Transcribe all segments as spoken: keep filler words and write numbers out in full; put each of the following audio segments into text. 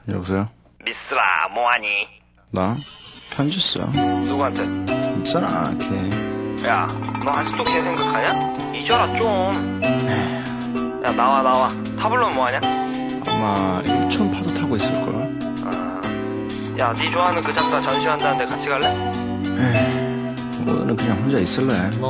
여보세요? 미스라 뭐하니? 나? 편지 써. 누구한테? 있잖아 걔. 야, 너 아직도 걔 생각하냐? 잊어라 좀. 야, 나와 나와. 타블로는 뭐하냐? 아마 일촌 파도 타고 있을걸. 아, 야, 네 좋아하는 그 작가 전시한다는데 같이 갈래? 에이, 오늘은 그냥 혼자 있을래.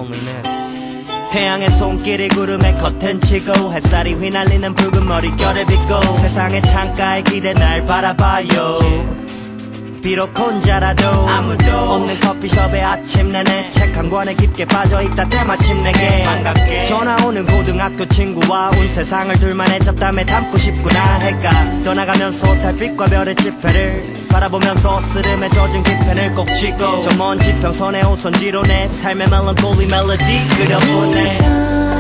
태양의 손길이 구름에 커튼 치고 햇살이 휘날리는 붉은 머릿결을 빗고 세상의 창가에 기대 날 바라봐요. 비록 혼자라도 아무도 없는 커피숍의 아침 내내 책 한 권에 깊게 빠져있다 때마침 내게 반갑게 전화 오는 고등학교 친구와 온 세상을 둘만의 잡담에 담고 싶구나. 해가 떠나가면서 달빛과 별의 지폐를 바라보면서 스름에 젖은 깃펜을 꼭 쥐고 저 먼 지평선에 오선지로 내 삶의 멜랑콜리 멜로디 그려보내.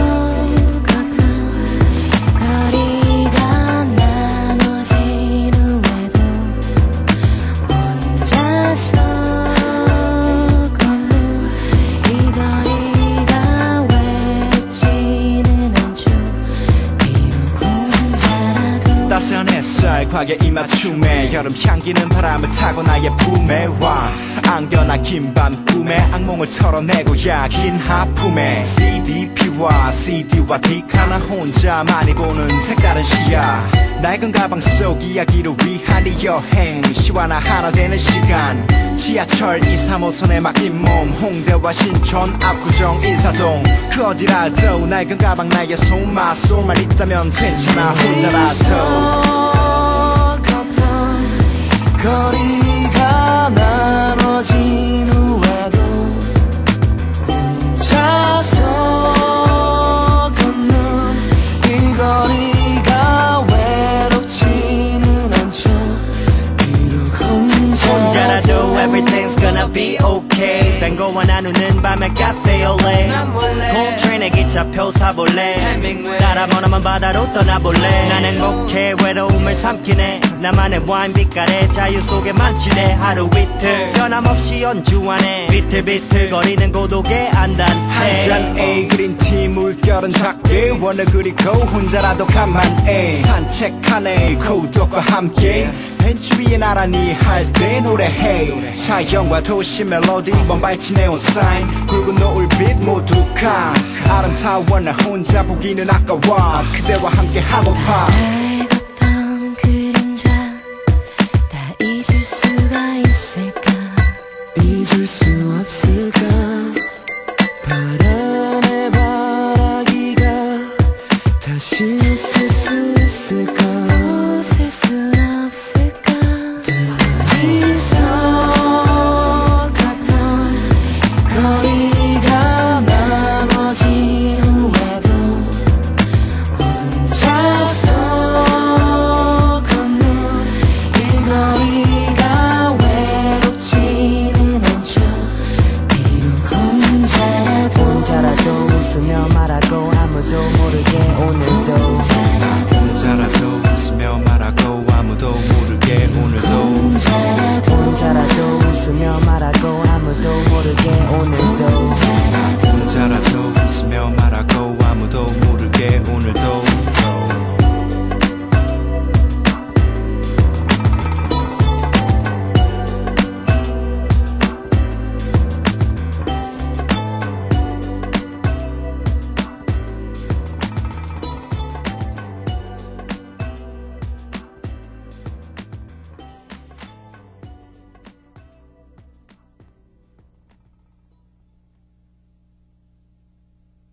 따스한 햇살 과게 입맞춤에 여름 향기는 바람을 타고 나의 품에 와 안겨나 긴 밤 꿈에 악몽을 털어내고 야긴 하품에 씨디피와 씨디와 딕 하나 혼자만이 보는 색다른 시야 낡은 가방 속 이야기를 위한 이 여행 시와나 하나 되는 시간 지하철 이 삼 호선에 맡긴 몸 홍대와 신촌 압구정 인사동 그 어디라도 낡은 가방 나의 손맛 손만 있다면 괜찮아 혼자라도 거리가 나눠진 후에도 혼자서 걷는 이 거리가 외롭지는 않죠. 비록 혼자라도 everything's gonna be okay. 뱅고와 나누는 밤에 카페 올래 콜트레인에 기차표 사볼래 따라 머나먼 바다로 떠나볼래. 난 행복해 외로움을 삼키네 나만의 와인 빛깔의 자유 속에 만취돼 하루 이틀 변함없이 연주하네 비틀비틀 거리는 고독의 안단체 한잔 A 그린티 물결은 작게 원을 그리고 혼자라도 가만해 산책하네 고독과 함께 벤치 위에 나란히 할 때 노래해 자연과 도시 멜로디 먼 발치 네온 사인 굵은 노을빛 모두가 아름다워 나 혼자 보기는 아까워 그대와 함께 하고파. 잊을 수 없을까 바람에 바라기가 다시 웃을 수 있을까 웃을 순 없을까 둘이서 걷던 거리가 나머진 후에도 혼자서 걷는 이 거리가 웃으며 말하고 아무도 모르게 오늘도 혼자라도 웃으며 말하고 아무도 모르게 오늘도 혼자라도 웃으며 말하고 아무도 모르게 오늘도 혼자라도 웃으며 말하고 아무도 모르게 오늘도